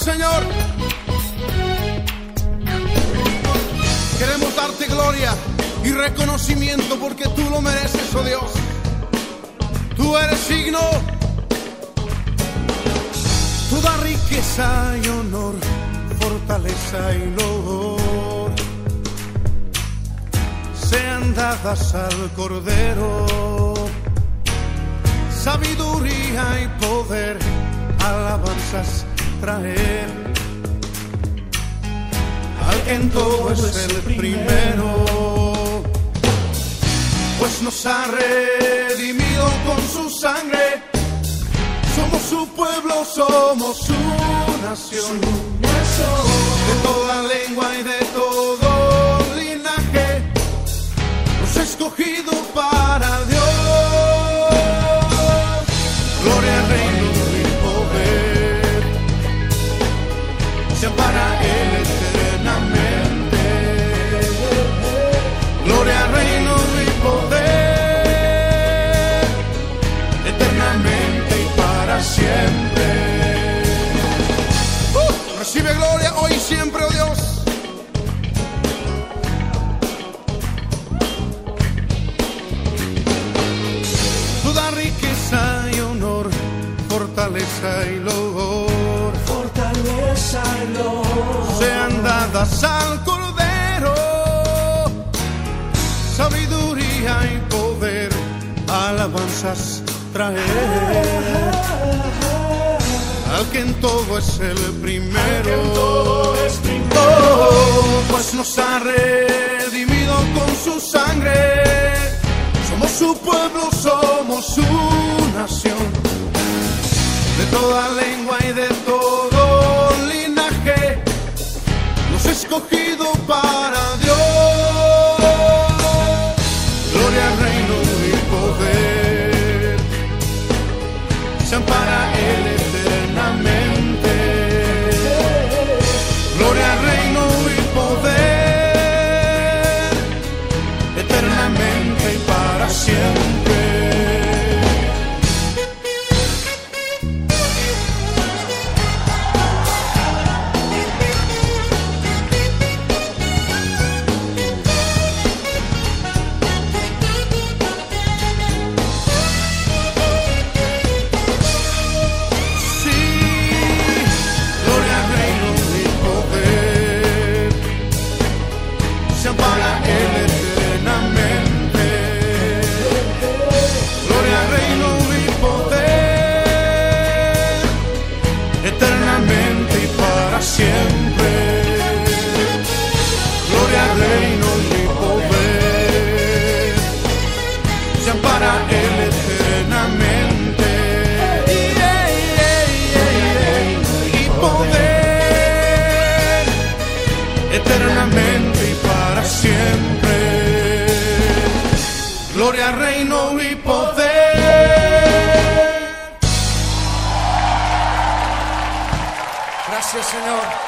Señor. Queremos darte gloria y reconocimiento porque tú lo mereces, oh Dios. Tú eres digno. Toda riqueza y honor, fortaleza y loor sean dadas al Cordero. Sabiduría y poder, alabanzas traer al que en todo es el primero, pues nos ha redimido con su sangre. Somos su pueblo, somos su nación, de toda lengua y de todo linaje, nos ha escogido para Dios. Gloria, reino y poder sean para Él eternamente. Gloria, reino y poder eternamente y para siempre. Recibe gloria hoy y siempre, oh Dios. Toda riqueza y honor, fortaleza y loor sean dadas al Cordero. Sabiduría y poder, alabanzas traer al que en todo es el primero. Pues nos ha redimido con su sangre. Somos su pueblo, somos su nación, de toda lengua y de todo linaje, nos ha escogido para Dios. Gloria, reino y poder sean para Él eternamente. Gloria, reino y poder eternamente y para siempre. Para Él eternamente. Gloria, reino y poder eternamente y para siempre. Gloria, reino y poder sean para Él eternamente. Y poder eternamente y para siempre. Gloria, reino y poder. Gracias, Señor.